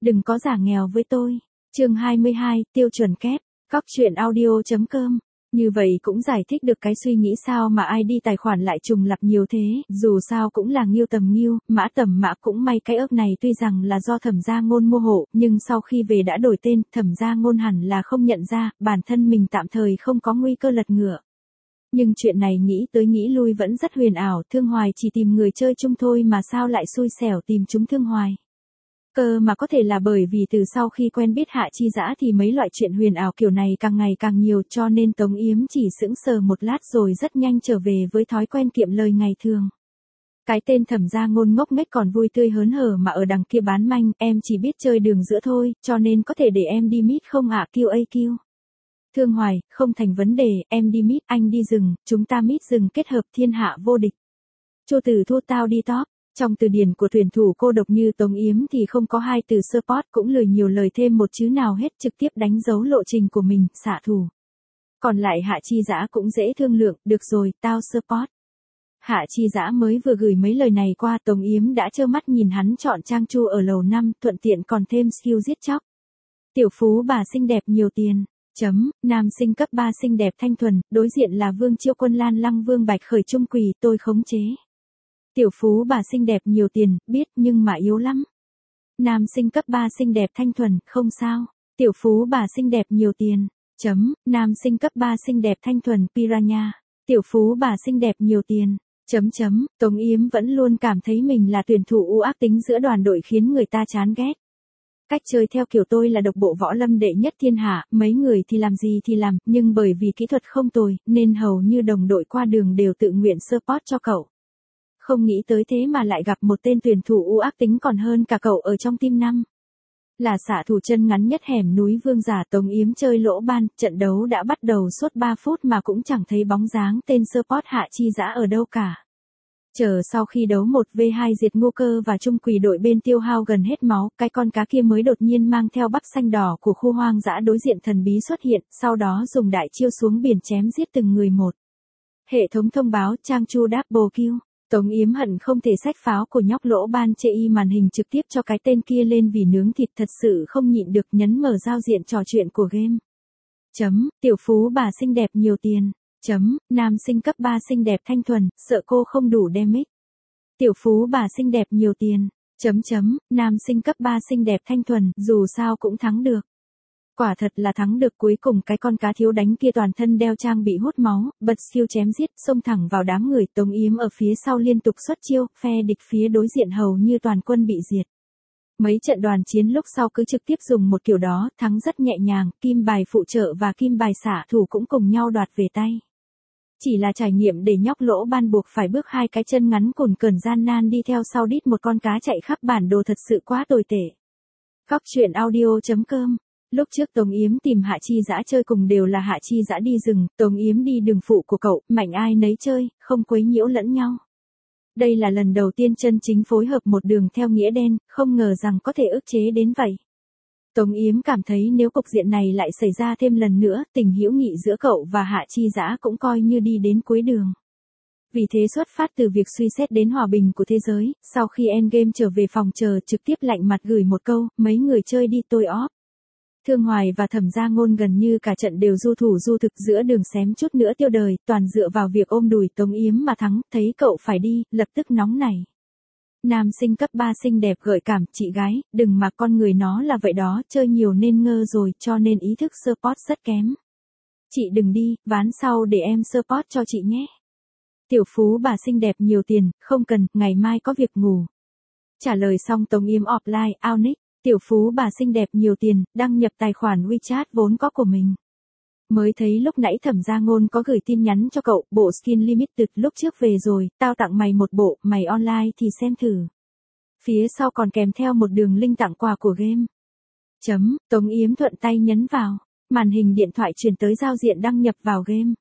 Đừng có giả nghèo với tôi. Chương 22, tiêu chuẩn kép. Cóc truyện audio.com. Như vậy cũng giải thích được cái suy nghĩ sao mà ID tài khoản lại trùng lặp nhiều thế, dù sao cũng là Ngưu Tầm Ngưu, Mã Tầm Mã, cũng may cái ớt này tuy rằng là do Thẩm Gia Ngôn mua hộ, nhưng sau khi về đã đổi tên, Thẩm Gia Ngôn hẳn là không nhận ra, bản thân mình tạm thời không có nguy cơ lật ngửa. Nhưng chuyện này nghĩ tới nghĩ lui vẫn rất huyền ảo, Thương Hoài chỉ tìm người chơi chung thôi mà sao lại xui xẻo tìm chúng Thương Hoài. Cơ mà có thể là bởi vì từ sau khi quen biết Hạ Chi Dã thì mấy loại chuyện huyền ảo kiểu này càng ngày càng nhiều, cho nên Tống Yếm chỉ sững sờ một lát rồi rất nhanh trở về với thói quen kiệm lời ngày thường. Cái tên Thẩm Gia Ngôn ngốc nghếch còn vui tươi hớn hở mà ở đằng kia bán manh, em chỉ biết chơi đường giữa thôi, cho nên có thể để em đi mít không ạ QAQ. Thương Hoài, không thành vấn đề, em đi mít, anh đi rừng, chúng ta mít rừng kết hợp thiên hạ vô địch. Chu Tử Thu tao đi top. Trong từ điển của tuyển thủ cô độc như Tống Yếm thì không có hai từ support, cũng lười nhiều lời thêm một chữ nào hết, trực tiếp đánh dấu lộ trình của mình, xạ thủ. Còn lại Hạ Chi Dã cũng dễ thương lượng, được rồi, tao support. Hạ Chi Dã mới vừa gửi mấy lời này qua, Tống Yếm đã trơ mắt nhìn hắn chọn Trang Chu ở lầu 5, thuận tiện còn thêm skill giết chóc. Tiểu phú bà xinh đẹp nhiều tiền. Nam sinh cấp 3 xinh đẹp thanh thuần, đối diện là Vương Chiêu Quân Lan Lăng Vương Bạch Khởi Trung Quỳ, tôi khống chế. Tiểu phú bà xinh đẹp nhiều tiền, biết nhưng mà yếu lắm. Nam sinh cấp 3 xinh đẹp thanh thuần, không sao. Tiểu phú bà xinh đẹp nhiều tiền. Nam sinh cấp 3 xinh đẹp thanh thuần, piranha. Tiểu phú bà xinh đẹp nhiều tiền. Tống Yếm vẫn luôn cảm thấy mình là tuyển thủ u ác tính giữa đoàn đội khiến người ta chán ghét. Cách chơi theo kiểu tôi là độc bộ võ lâm đệ nhất thiên hạ, mấy người thì làm gì thì làm, nhưng bởi vì kỹ thuật không tồi, nên hầu như đồng đội qua đường đều tự nguyện support cho cậu. Không nghĩ tới thế mà lại gặp một tên tuyển thủ u ác tính còn hơn cả cậu ở trong team 5. Là xạ thủ chân ngắn nhất hẻm núi Vương Giả, Tống Yếm chơi lỗ ban, trận đấu đã bắt đầu suốt 3 phút mà cũng chẳng thấy bóng dáng tên support Hạ Chi Dã ở đâu cả. Chờ sau khi đấu 1v2 diệt Ngô Cơ và Trung Quỳ đội bên tiêu hao gần hết máu, cái con cá kia mới đột nhiên mang theo bắp xanh đỏ của khu hoang dã đối diện thần bí xuất hiện, sau đó dùng đại chiêu xuống biển chém giết từng người một. Hệ thống thông báo Trang Chu double kill. Tống Yếm hận không thể xách pháo của nhóc lỗ ban chê y màn hình trực tiếp cho cái tên kia lên vì nướng thịt, thật sự không nhịn được, nhấn mở giao diện trò chuyện của game. Tiểu phú bà xinh đẹp nhiều tiền. Nam sinh cấp 3 xinh đẹp thanh thuần, sợ cô không đủ damage. Tiểu phú bà xinh đẹp nhiều tiền. Nam sinh cấp 3 xinh đẹp thanh thuần, dù sao cũng thắng được. Quả thật là thắng được, cuối cùng cái con cá thiếu đánh kia toàn thân đeo trang bị hút máu, bật siêu chém giết, xông thẳng vào đám người, Tống Yếm ở phía sau liên tục xuất chiêu, phe địch phía đối diện hầu như toàn quân bị diệt. Mấy trận đoàn chiến lúc sau cứ trực tiếp dùng một kiểu đó, thắng rất nhẹ nhàng, kim bài phụ trợ và kim bài xạ thủ cũng cùng nhau đoạt về tay. Chỉ là trải nghiệm để nhóc lỗ ban buộc phải bước hai cái chân ngắn cồn cẩn gian nan đi theo sau đít một con cá chạy khắp bản đồ, thật sự quá tồi tệ. Cóc truyện audio.com. Lúc trước Tống Yếm tìm Hạ Chi Dã chơi cùng đều là Hạ Chi Dã đi rừng, Tống Yếm đi đường phụ của cậu, mạnh ai nấy chơi, không quấy nhiễu lẫn nhau. Đây là lần đầu tiên chân chính phối hợp một đường theo nghĩa đen, không ngờ rằng có thể ức chế đến vậy. Tống Yếm cảm thấy nếu cục diện này lại xảy ra thêm lần nữa, tình hữu nghị giữa cậu và Hạ Chi Dã cũng coi như đi đến cuối đường. Vì thế xuất phát từ việc suy xét đến hòa bình của thế giới, sau khi Endgame trở về phòng chờ, trực tiếp lạnh mặt gửi một câu, mấy người chơi đi tôi off. Thương Hoài và Thẩm Gia Ngôn gần như cả trận đều du thủ du thực, giữa đường xém chút nữa tiêu đời, toàn dựa vào việc ôm đùi Tống Yếm mà thắng, thấy cậu phải đi, lập tức nóng nảy. Nam sinh cấp 3 xinh đẹp gợi cảm, chị gái, đừng mà con người nó là vậy đó, chơi nhiều nên ngơ rồi, cho nên ý thức support rất kém. Chị đừng đi, ván sau để em support cho chị nhé. Tiểu phú bà xinh đẹp nhiều tiền, không cần, ngày mai có việc ngủ. Trả lời xong Tống Yếm offline, out nick. Tiểu phú bà xinh đẹp nhiều tiền, đăng nhập tài khoản WeChat vốn có của mình. Mới thấy lúc nãy Thẩm Gia Ngôn có gửi tin nhắn cho cậu, bộ skin limited lúc trước về rồi, tao tặng mày một bộ, mày online thì xem thử. Phía sau còn kèm theo một đường link tặng quà của game. Tống Yếm thuận tay nhấn vào, màn hình điện thoại truyền tới giao diện đăng nhập vào game.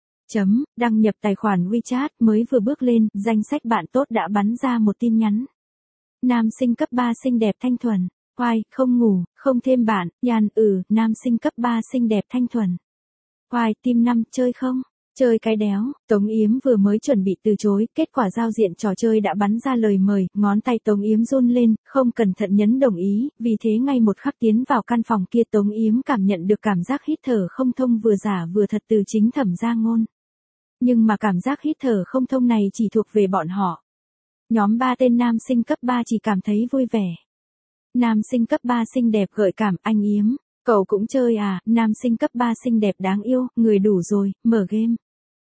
Đăng nhập tài khoản WeChat, mới vừa bước lên, danh sách bạn tốt đã bắn ra một tin nhắn. Nam sinh cấp 3 xinh đẹp thanh thuần. Hoài, không ngủ, không thêm bạn, Nam sinh cấp 3 xinh đẹp thanh thuần. Hoài, team 5, chơi không? Chơi cái đéo, Tống Yếm vừa mới chuẩn bị từ chối, kết quả giao diện trò chơi đã bắn ra lời mời, ngón tay Tống Yếm run lên, không cẩn thận nhấn đồng ý, vì thế ngay một khắc tiến vào căn phòng kia Tống Yếm cảm nhận được cảm giác hít thở không thông vừa giả vừa thật từ chính Thẩm Gia Ngôn. Nhưng mà cảm giác hít thở không thông này chỉ thuộc về bọn họ. Nhóm 3 tên nam sinh cấp 3 chỉ cảm thấy vui vẻ. Nam sinh cấp 3 xinh đẹp gợi cảm, anh Yếm. Cậu cũng chơi à, nam sinh cấp 3 xinh đẹp đáng yêu, người đủ rồi, mở game.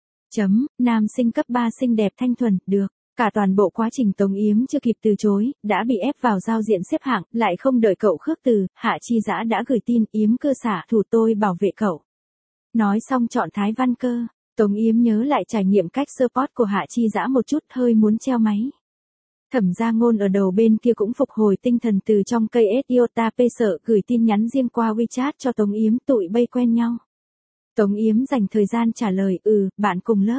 Nam sinh cấp 3 xinh đẹp thanh thuần, được. Cả toàn bộ quá trình Tống Yếm chưa kịp từ chối, đã bị ép vào giao diện xếp hạng, lại không đợi cậu khước từ, Hạ Chi Dã đã gửi tin, Yếm cơ xả, thủ tôi bảo vệ cậu. Nói xong chọn Thái Văn Cơ, Tống Yếm nhớ lại trải nghiệm cách support của Hạ Chi Dã một chút hơi muốn treo máy. Thẩm Gia Ngôn ở đầu bên kia cũng phục hồi tinh thần từ trong cây Iota P sợ gửi tin nhắn riêng qua WeChat cho Tống Yếm tụi bay quen nhau. Tống Yếm dành thời gian trả lời bạn cùng lớp.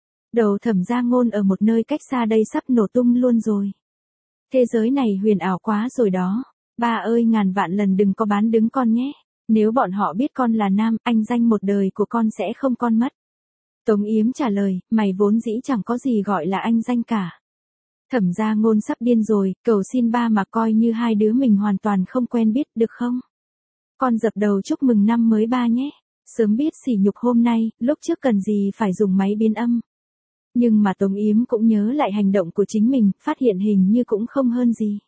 Đầu Thẩm Gia Ngôn ở một nơi cách xa đây sắp nổ tung luôn rồi. Thế giới này huyền ảo quá rồi đó. Ba ơi ngàn vạn lần đừng có bán đứng con nhé. Nếu bọn họ biết con là nam, anh danh một đời của con sẽ không con mất. Tống Yếm trả lời, mày vốn dĩ chẳng có gì gọi là anh danh cả. Thẩm Gia Ngôn sắp điên rồi, cầu xin ba mà coi như hai đứa mình hoàn toàn không quen biết được không? Con dập đầu chúc mừng năm mới ba nhé. Sớm biết sỉ nhục hôm nay, lúc trước cần gì phải dùng máy biến âm. Nhưng mà Tống Yếm cũng nhớ lại hành động của chính mình, phát hiện hình như cũng không hơn gì.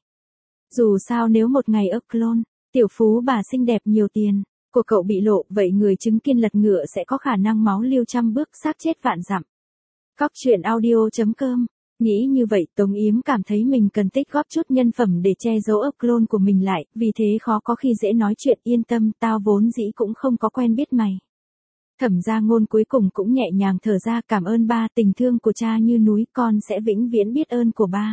Dù sao nếu một ngày ấp clone, tiểu phú bà xinh đẹp nhiều tiền, của cậu bị lộ, vậy người chứng kiến lật ngựa sẽ có khả năng máu lưu trăm bước xác chết vạn dặm. Góc truyện audio.com. Nghĩ như vậy Tống Yếm cảm thấy mình cần tích góp chút nhân phẩm để che giấu ấp clone của mình lại, vì thế khó có khi dễ nói chuyện yên tâm, tao vốn dĩ cũng không có quen biết mày. Thẩm Gia Ngôn cuối cùng cũng nhẹ nhàng thở ra cảm ơn ba, tình thương của cha như núi, con sẽ vĩnh viễn biết ơn của ba.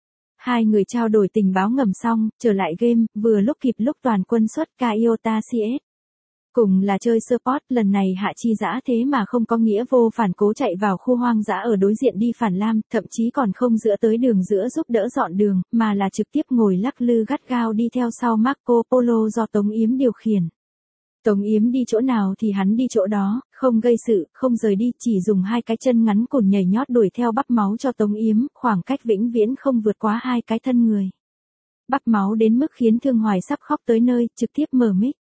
Hai người trao đổi tình báo ngầm xong, trở lại game, vừa lúc kịp lúc toàn quân xuất ca Iota CS. Cùng là chơi support, lần này Hạ Chi Dã thế mà không có nghĩa vô phản cố chạy vào khu hoang dã ở đối diện đi phản lam, thậm chí còn không giữa tới đường giữa giúp đỡ dọn đường, mà là trực tiếp ngồi lắc lư gắt gao đi theo sau Marco Polo do Tống Yếm điều khiển. Tống Yếm đi chỗ nào thì hắn đi chỗ đó, không gây sự, không rời đi, chỉ dùng hai cái chân ngắn cùn nhảy nhót đuổi theo bắp máu cho Tống Yếm, khoảng cách vĩnh viễn không vượt quá hai cái thân người. Bắp máu đến mức khiến Thương Hoài sắp khóc tới nơi, trực tiếp mở mic.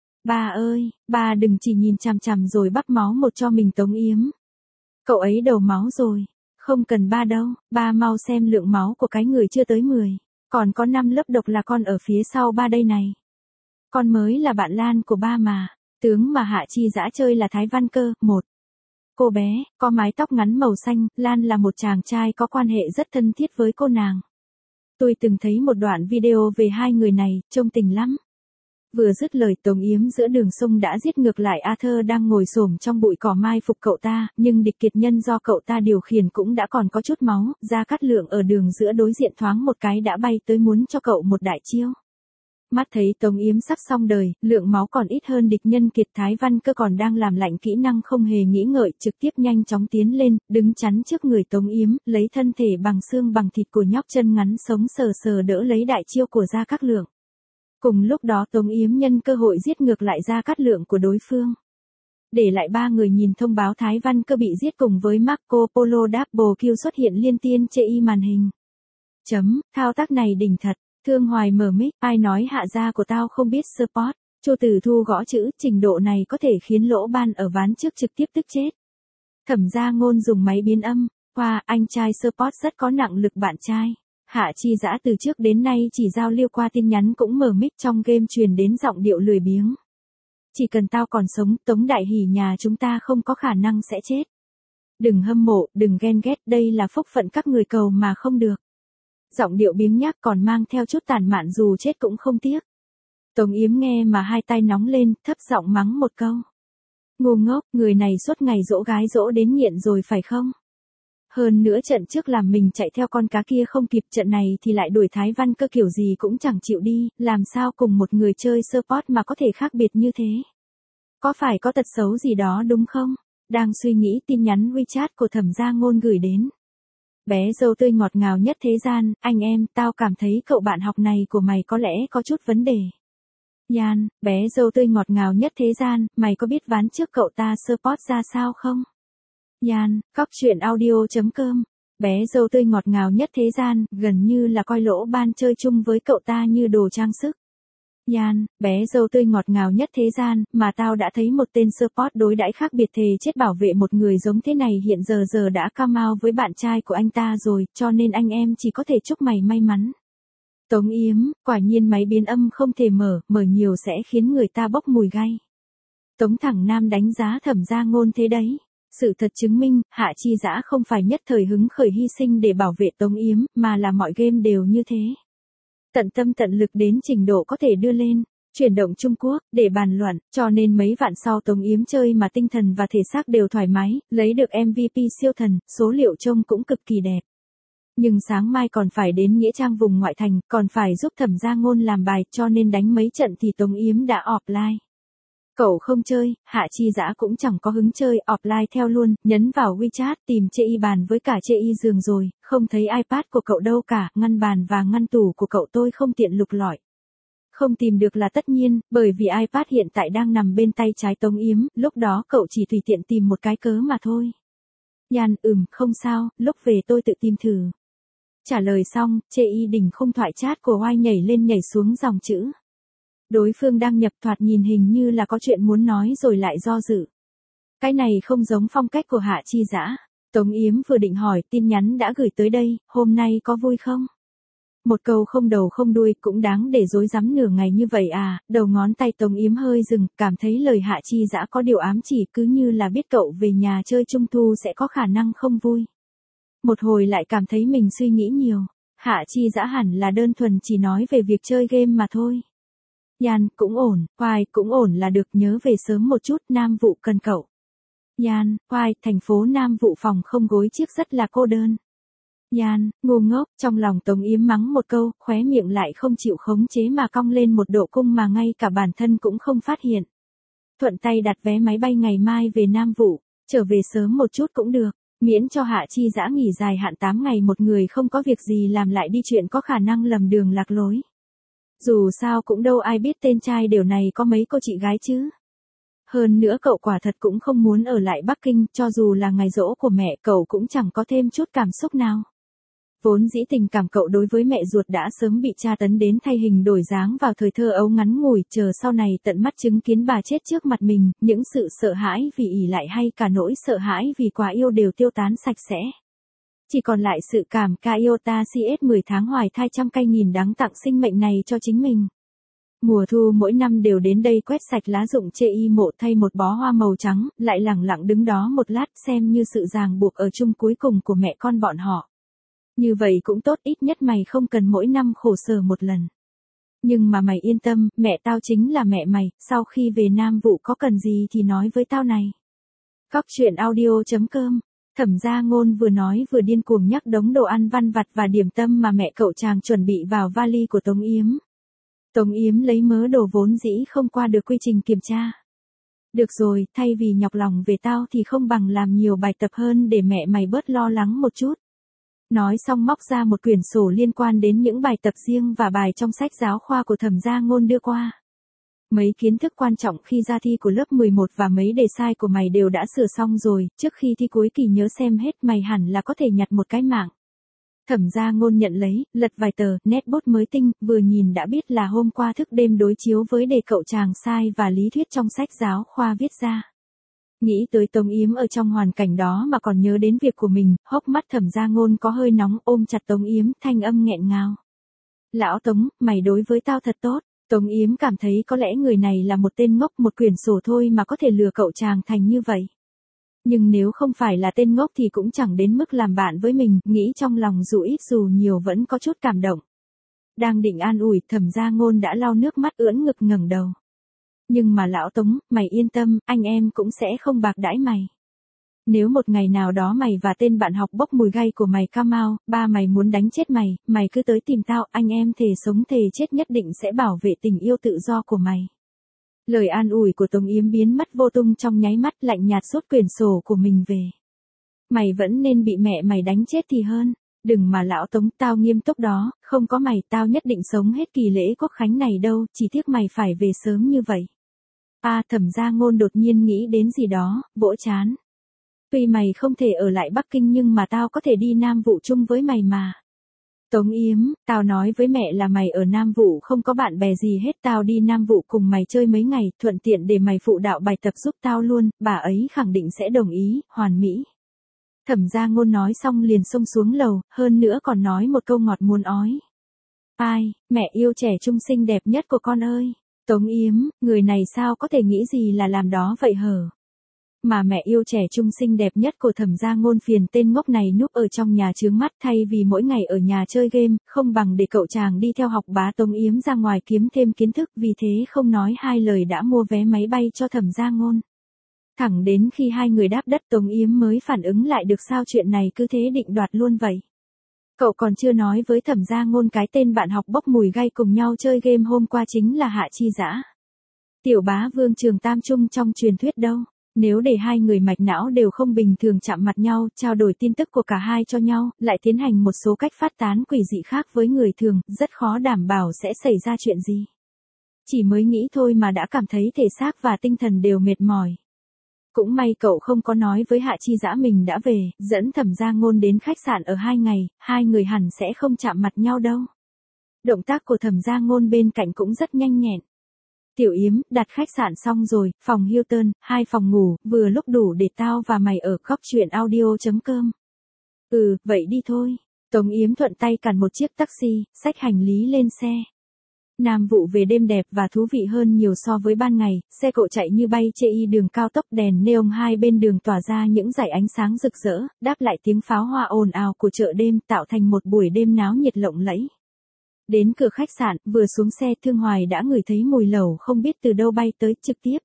Ba ơi, ba đừng chỉ nhìn chằm chằm rồi bắp máu một cho mình Tống Yếm. Cậu ấy đầu máu rồi, không cần ba đâu, ba mau xem lượng máu của cái người chưa tới 10. Còn có 5 lớp độc là con ở phía sau ba đây này. Con mới là bạn Lan của ba mà, tướng mà Hạ Chi Dã chơi là Thái Văn Cơ, một. Cô bé, có mái tóc ngắn màu xanh, Lan là một chàng trai có quan hệ rất thân thiết với cô nàng. Tôi từng thấy một đoạn video về hai người này, trông tình lắm. Vừa dứt lời Tống Yếm giữa đường sông đã giết ngược lại Arthur đang ngồi xổm trong bụi cỏ mai phục cậu ta, nhưng địch kiệt nhân do cậu ta điều khiển cũng đã còn có chút máu, Gia Cát Lượng ở đường giữa đối diện thoáng một cái đã bay tới muốn cho cậu một đại chiêu. Mắt thấy Tống Yếm sắp xong đời, lượng máu còn ít hơn địch nhân kiệt, Thái Văn Cơ còn đang làm lạnh kỹ năng không hề nghĩ ngợi, trực tiếp nhanh chóng tiến lên, đứng chắn trước người Tống Yếm, lấy thân thể bằng xương bằng thịt của nhóc chân ngắn sống sờ sờ đỡ lấy đại chiêu của Gia Cát Lượng. Cùng lúc đó Tống Yếm nhân cơ hội giết ngược lại Gia Cát Lượng của đối phương. Để lại ba người nhìn thông báo Thái Văn Cơ bị giết cùng với Marco Polo Double Kill xuất hiện liên tiên chê màn hình. Thao tác này đỉnh thật. Thương Hoài mở mic, ai nói Hạ gia của tao không biết support. Chu Tử Thu gõ chữ, trình độ này có thể khiến lỗ ban ở ván trước trực tiếp tức chết. Thẩm Gia Ngôn dùng máy biến âm, qua anh trai support rất có nặng lực bạn trai. Hạ Chi Dã từ trước đến nay chỉ giao lưu qua tin nhắn cũng mở mic trong game truyền đến giọng điệu lười biếng. Chỉ cần tao còn sống, Tống Đại Hỷ nhà chúng ta không có khả năng sẽ chết. Đừng hâm mộ, đừng ghen ghét, đây là phúc phận các người cầu mà không được. Giọng điệu biếng nhác còn mang theo chút tàn mạn dù chết cũng không tiếc. Tống Yếm nghe mà hai tay nóng lên, thấp giọng mắng một câu. Ngu ngốc, người này suốt ngày dỗ gái dỗ đến nghiện rồi phải không? Hơn nữa trận trước làm mình chạy theo con cá kia không kịp, trận này thì lại đuổi Thái Văn Cơ kiểu gì cũng chẳng chịu đi, làm sao cùng một người chơi support mà có thể khác biệt như thế? Có phải có tật xấu gì đó đúng không? Đang suy nghĩ tin nhắn WeChat của Thẩm Gia Ngôn gửi đến. Bé dâu tươi ngọt ngào nhất thế gian, anh em, tao cảm thấy cậu bạn học này của mày có lẽ có chút vấn đề. Yan, bé dâu tươi ngọt ngào nhất thế gian, mày có biết ván trước cậu ta support ra sao không? Yan, cóc truyện audio.com. Bé dâu tươi ngọt ngào nhất thế gian, gần như là coi Lỗ Ban chơi chung với cậu ta như đồ trang sức. Yan, bé dâu tươi ngọt ngào nhất thế gian, mà tao đã thấy một tên support đối đãi khác biệt thề chết bảo vệ một người giống thế này hiện giờ đã come out với bạn trai của anh ta rồi, cho nên anh em chỉ có thể chúc mày may mắn. Tống Yếm, quả nhiên máy biến âm không thể mở nhiều sẽ khiến người ta bốc mùi gay. Tống Thẳng Nam đánh giá Thẩm Gia Ngôn thế đấy. Sự thật chứng minh, Hạ Chi Dã không phải nhất thời hứng khởi hy sinh để bảo vệ Tống Yếm, mà là mọi game đều như thế. Tận tâm tận lực đến trình độ có thể đưa lên, chuyển động Trung Quốc, để bàn luận, cho nên mấy vạn sau Tống Yếm chơi mà tinh thần và thể xác đều thoải mái, lấy được MVP siêu thần, số liệu trông cũng cực kỳ đẹp. Nhưng sáng mai còn phải đến Nghĩa Trang vùng ngoại thành, còn phải giúp Thẩm Gia Ngôn làm bài, cho nên đánh mấy trận thì Tống Yếm đã offline. Cậu không chơi, Hạ Chi Dã cũng chẳng có hứng chơi, offline theo luôn, nhấn vào WeChat tìm chê y bàn với cả chê y giường rồi, không thấy iPad của cậu đâu cả, ngăn bàn và ngăn tủ của cậu tôi không tiện lục lọi. Không tìm được là tất nhiên, bởi vì iPad hiện tại đang nằm bên tay trái Tống Yếm, lúc đó cậu chỉ tùy tiện tìm một cái cớ mà thôi. Yan, không sao, lúc về tôi tự tìm thử. Trả lời xong, chê y đỉnh khung thoại chat của Oai nhảy lên nhảy xuống dòng chữ. Đối phương đang nhập thoạt nhìn hình như là có chuyện muốn nói rồi lại do dự. Cái này không giống phong cách của Hạ Chi Dã. Tống Yếm vừa định hỏi tin nhắn đã gửi tới đây, hôm nay có vui không? Một câu không đầu không đuôi cũng đáng để dối rắm nửa ngày như vậy à, đầu ngón tay Tống Yếm hơi dừng, cảm thấy lời Hạ Chi Dã có điều ám chỉ cứ như là biết cậu về nhà chơi Trung thu sẽ có khả năng không vui. Một hồi lại cảm thấy mình suy nghĩ nhiều, Hạ Chi Dã hẳn là đơn thuần chỉ nói về việc chơi game mà thôi. Yan, cũng ổn, Oai, cũng ổn là được, nhớ về sớm một chút, Nam Vụ cần cậu. Yan, Oai, thành phố Nam Vụ phòng không gối chiếc rất là cô đơn. Yan, ngu ngốc, trong lòng Tống Yếm mắng một câu, khóe miệng lại không chịu khống chế mà cong lên một độ cung mà ngay cả bản thân cũng không phát hiện. Thuận tay đặt vé máy bay ngày mai về Nam Vụ, trở về sớm một chút cũng được, miễn cho Hạ Chi Dã nghỉ dài hạn 8 ngày một người không có việc gì làm lại đi chuyện có khả năng lầm đường lạc lối. Dù sao cũng đâu ai biết tên trai điều này có mấy cô chị gái chứ. Hơn nữa cậu quả thật cũng không muốn ở lại Bắc Kinh, cho dù là ngày giỗ của mẹ cậu cũng chẳng có thêm chút cảm xúc nào. Vốn dĩ tình cảm cậu đối với mẹ ruột đã sớm bị tra tấn đến thay hình đổi dáng vào thời thơ ấu ngắn ngủi, chờ sau này tận mắt chứng kiến bà chết trước mặt mình, những sự sợ hãi vì ỷ lại hay cả nỗi sợ hãi vì quá yêu đều tiêu tán sạch sẽ. Chỉ còn lại sự cảm ca yêu ta CS 10 tháng hoài thai trăm cay nghìn đắng tặng sinh mệnh này cho chính mình. Mùa thu mỗi năm đều đến đây quét sạch lá rụng chê y mộ thay một bó hoa màu trắng, lại lẳng lặng đứng đó một lát xem như sự ràng buộc ở chung cuối cùng của mẹ con bọn họ. Như vậy cũng tốt, ít nhất mày không cần mỗi năm khổ sở một lần. Nhưng mà mày yên tâm, mẹ tao chính là mẹ mày, sau khi về Nam Vụ có cần gì thì nói với tao này. Cóc truyện audio.com. Thẩm Gia Ngôn vừa nói vừa điên cuồng nhắc đống đồ ăn vặt và điểm tâm mà mẹ cậu chàng chuẩn bị vào vali của Tống Yếm. Tống Yếm lấy mớ đồ vốn dĩ không qua được quy trình kiểm tra. Được rồi, thay vì nhọc lòng về tao thì không bằng làm nhiều bài tập hơn để mẹ mày bớt lo lắng một chút. Nói xong móc ra một quyển sổ liên quan đến những bài tập riêng và bài trong sách giáo khoa của Thẩm Gia Ngôn đưa qua. Mấy kiến thức quan trọng khi ra thi của lớp 11 và mấy đề sai của mày đều đã sửa xong rồi, trước khi thi cuối kỳ nhớ xem hết, mày hẳn là có thể nhặt một cái mạng. Thẩm Gia Ngôn nhận lấy, lật vài tờ, nét bút mới tinh, vừa nhìn đã biết là hôm qua thức đêm đối chiếu với đề cậu chàng sai và lý thuyết trong sách giáo khoa viết ra. Nghĩ tới Tống Yếm ở trong hoàn cảnh đó mà còn nhớ đến việc của mình, hốc mắt Thẩm Gia Ngôn có hơi nóng, ôm chặt Tống Yếm, thanh âm nghẹn ngào. Lão Tống, mày đối với tao thật tốt. Tống Yếm cảm thấy có lẽ người này là một tên ngốc, một quyển sổ thôi mà có thể lừa cậu chàng thành như vậy. Nhưng nếu không phải là tên ngốc thì cũng chẳng đến mức làm bạn với mình, nghĩ trong lòng dù ít dù nhiều vẫn có chút cảm động. Đang định an ủi, Thẩm Gia Ngôn đã lau nước mắt ưỡn ngực ngẩng đầu. Nhưng mà lão Tống, mày yên tâm, anh em cũng sẽ không bạc đãi mày. Nếu một ngày nào đó mày và tên bạn học bốc mùi gay của mày come out, ba mày muốn đánh chết mày, mày cứ tới tìm tao, anh em thề sống thề chết nhất định sẽ bảo vệ tình yêu tự do của mày. Lời an ủi của Tống Yếm biến mất vô tung trong nháy mắt, lạnh nhạt rút quyển sổ của mình về. Mày vẫn nên bị mẹ mày đánh chết thì hơn. Đừng mà lão Tống, tao nghiêm túc đó, không có mày tao nhất định sống hết kỳ lễ Quốc khánh này đâu, chỉ tiếc mày phải về sớm như vậy. Thẩm Gia Ngôn đột nhiên nghĩ đến gì đó, vỗ chán. Tuy mày không thể ở lại Bắc Kinh nhưng mà tao có thể đi Nam Vụ chung với mày mà. Tống Yếm, tao nói với mẹ là mày ở Nam Vụ không có bạn bè gì hết, tao đi Nam Vụ cùng mày chơi mấy ngày, thuận tiện để mày phụ đạo bài tập giúp tao luôn, bà ấy khẳng định sẽ đồng ý, hoàn mỹ. Thẩm Gia Ngôn nói xong liền xông xuống lầu, hơn nữa còn nói một câu ngọt muốn ói. Ai, mẹ yêu trẻ trung xinh đẹp nhất của con ơi. Tống Yếm, người này sao có thể nghĩ gì là làm đó vậy hở? Mà mẹ yêu trẻ trung xinh đẹp nhất của Thẩm Gia Ngôn phiền tên ngốc này núp ở trong nhà chướng mắt, thay vì mỗi ngày ở nhà chơi game, không bằng để cậu chàng đi theo học bá Tống Yếm ra ngoài kiếm thêm kiến thức, vì thế không nói hai lời đã mua vé máy bay cho Thẩm Gia Ngôn. Thẳng đến khi hai người đáp đất Tống Yếm mới phản ứng lại được sao chuyện này cứ thế định đoạt luôn vậy. Cậu còn chưa nói với Thẩm Gia Ngôn cái tên bạn học bốc mùi gay cùng nhau chơi game hôm qua chính là Hạ Chi Dã. Tiểu bá vương Trường Tam Trung trong truyền thuyết đâu. Nếu để hai người mạch não đều không bình thường chạm mặt nhau, trao đổi tin tức của cả hai cho nhau, lại tiến hành một số cách phát tán quỷ dị khác với người thường, rất khó đảm bảo sẽ xảy ra chuyện gì. Chỉ mới nghĩ thôi mà đã cảm thấy thể xác và tinh thần đều mệt mỏi. Cũng may cậu không có nói với Hạ Chi Dã mình đã về, dẫn Thẩm Gia Ngôn đến khách sạn ở 2 ngày, hai người hẳn sẽ không chạm mặt nhau đâu. Động tác của Thẩm Gia Ngôn bên cạnh cũng rất nhanh nhẹn. Tiểu Yếm, đặt khách sạn xong rồi, phòng Hilton, 2 phòng ngủ, vừa lúc đủ để tao và mày ở góc chuyện audio.com. Ừ, vậy đi thôi. Tống Yếm thuận tay cản một chiếc taxi, xách hành lý lên xe. Nam Vụ về đêm đẹp và thú vị hơn nhiều so với ban ngày, xe cộ chạy như bay trên đường cao tốc, đèn neon hai bên đường tỏa ra những dải ánh sáng rực rỡ, đáp lại tiếng pháo hoa ồn ào của chợ đêm, tạo thành một buổi đêm náo nhiệt lộng lẫy. Đến cửa khách sạn, vừa xuống xe Thương Hoài đã ngửi thấy mùi lẩu không biết từ đâu bay tới, trực tiếp.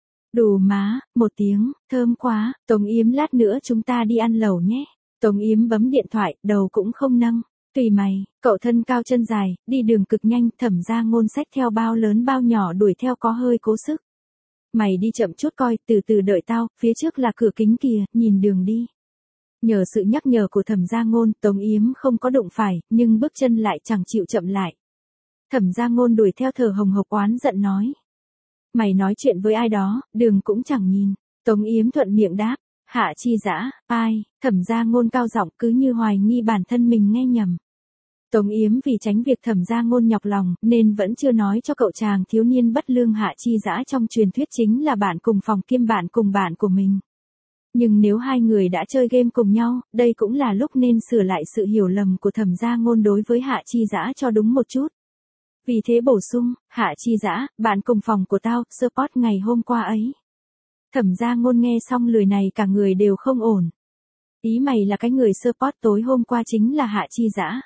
Đù má, một tiếng, thơm quá, Tống Yếm lát nữa chúng ta đi ăn lẩu nhé. Tống Yếm bấm điện thoại, đầu cũng không nâng. Tùy mày, cậu thân cao chân dài, đi đường cực nhanh, Thẩm Gia Ngôn xách theo bao lớn bao nhỏ đuổi theo có hơi cố sức. Mày đi chậm chút coi, từ từ đợi tao, phía trước là cửa kính kìa, nhìn đường đi. Nhờ sự nhắc nhở của Thẩm Gia Ngôn, Tống Yếm không có đụng phải, nhưng bước chân lại chẳng chịu chậm lại. Thẩm Gia Ngôn đuổi theo thở hồng hộc oán giận nói. Mày nói chuyện với ai đó, đường cũng chẳng nhìn. Tống Yếm thuận miệng đáp. Hạ Chi Dã, ai? Thẩm Gia Ngôn cao giọng cứ như hoài nghi bản thân mình nghe nhầm. Tống Yếm vì tránh việc Thẩm Gia Ngôn nhọc lòng, nên vẫn chưa nói cho cậu chàng thiếu niên bất lương Hạ Chi Dã trong truyền thuyết chính là bạn cùng phòng kiêm bạn cùng bạn của mình. Nhưng nếu hai người đã chơi game cùng nhau, đây cũng là lúc nên sửa lại sự hiểu lầm của Thẩm Gia Ngôn đối với Hạ Chi Dã cho đúng một chút. Vì thế bổ sung, Hạ Chi Dã, bạn cùng phòng của tao, support ngày hôm qua ấy. Thẩm Gia Ngôn nghe xong lời này cả người đều không ổn. Ý mày là cái người support tối hôm qua chính là Hạ Chi Dã.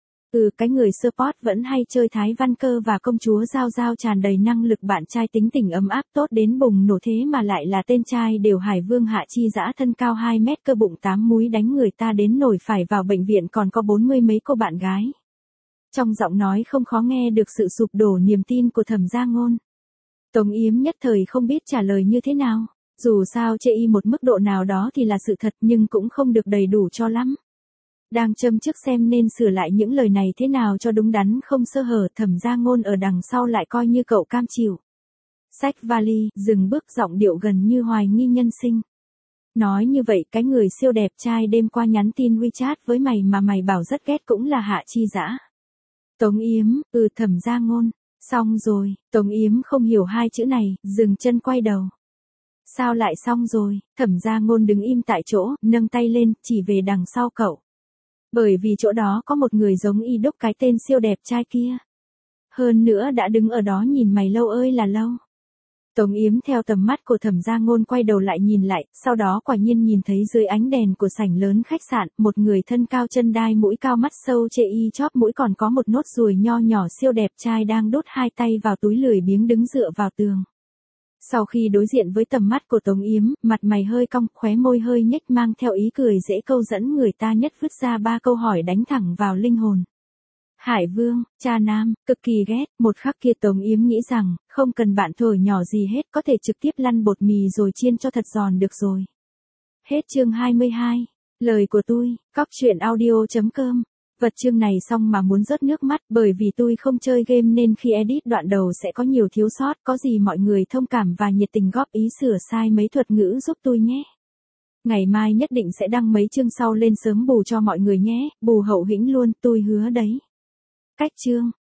Ừ, cái người support vẫn hay chơi Thái Văn Cơ và công chúa Giao Giao tràn đầy năng lực bạn trai tính tình ấm áp tốt đến bùng nổ thế mà lại là tên trai đều Hải Vương Hạ Chi Dã thân cao 2 mét cơ bụng 8 múi đánh người ta đến nổi phải vào bệnh viện còn có 40 mấy cô bạn gái. Trong giọng nói không khó nghe được sự sụp đổ niềm tin của Thẩm Gia Ngôn. Tống Yếm nhất thời không biết trả lời như thế nào. Dù sao chê y một mức độ nào đó thì là sự thật nhưng cũng không được đầy đủ cho lắm. Đang châm trước xem nên sửa lại những lời này thế nào cho đúng đắn không sơ hở, Thẩm Gia Ngôn ở đằng sau lại coi như cậu cam chịu. Xách vali, dừng bước giọng điệu gần như hoài nghi nhân sinh. Nói như vậy cái người siêu đẹp trai đêm qua nhắn tin WeChat với mày mà mày bảo rất ghét cũng là Hạ Chi Dã. Tống Yếm, Thẩm Gia Ngôn. Xong rồi, Tống Yếm không hiểu hai chữ này, dừng chân quay đầu. Sao lại xong rồi? Thẩm Gia Ngôn đứng im tại chỗ, nâng tay lên, chỉ về đằng sau cậu. Bởi vì chỗ đó có một người giống y đúc cái tên siêu đẹp trai kia. Hơn nữa đã đứng ở đó nhìn mày lâu ơi là lâu. Tống Yếm theo tầm mắt của Thẩm Gia Ngôn quay đầu lại nhìn lại, sau đó quả nhiên nhìn thấy dưới ánh đèn của sảnh lớn khách sạn, một người thân cao chân đai mũi cao mắt sâu chê y chóp mũi còn có một nốt ruồi nho nhỏ siêu đẹp trai đang đút hai tay vào túi lười biếng đứng dựa vào tường. Sau khi đối diện với tầm mắt của Tống Yếm, mặt mày hơi cong, khóe môi hơi nhếch mang theo ý cười dễ câu dẫn người ta nhất vứt ra 3 câu hỏi đánh thẳng vào linh hồn. Hải Vương, cha nam, cực kỳ ghét, một khắc kia Tống Yếm nghĩ rằng, không cần bạn thổi nhỏ gì hết có thể trực tiếp lăn bột mì rồi chiên cho thật giòn được rồi. Hết chương 22. Lời của tôi, cóc truyện audio.com. Vật chương này xong mà muốn rớt nước mắt bởi vì tôi không chơi game nên khi edit đoạn đầu sẽ có nhiều thiếu sót, có gì mọi người thông cảm và nhiệt tình góp ý sửa sai mấy thuật ngữ giúp tôi nhé. ngày mai nhất định sẽ đăng mấy chương sau lên sớm bù cho mọi người nhé, bù Hậu Hĩnh luôn, tôi hứa đấy. Cách chương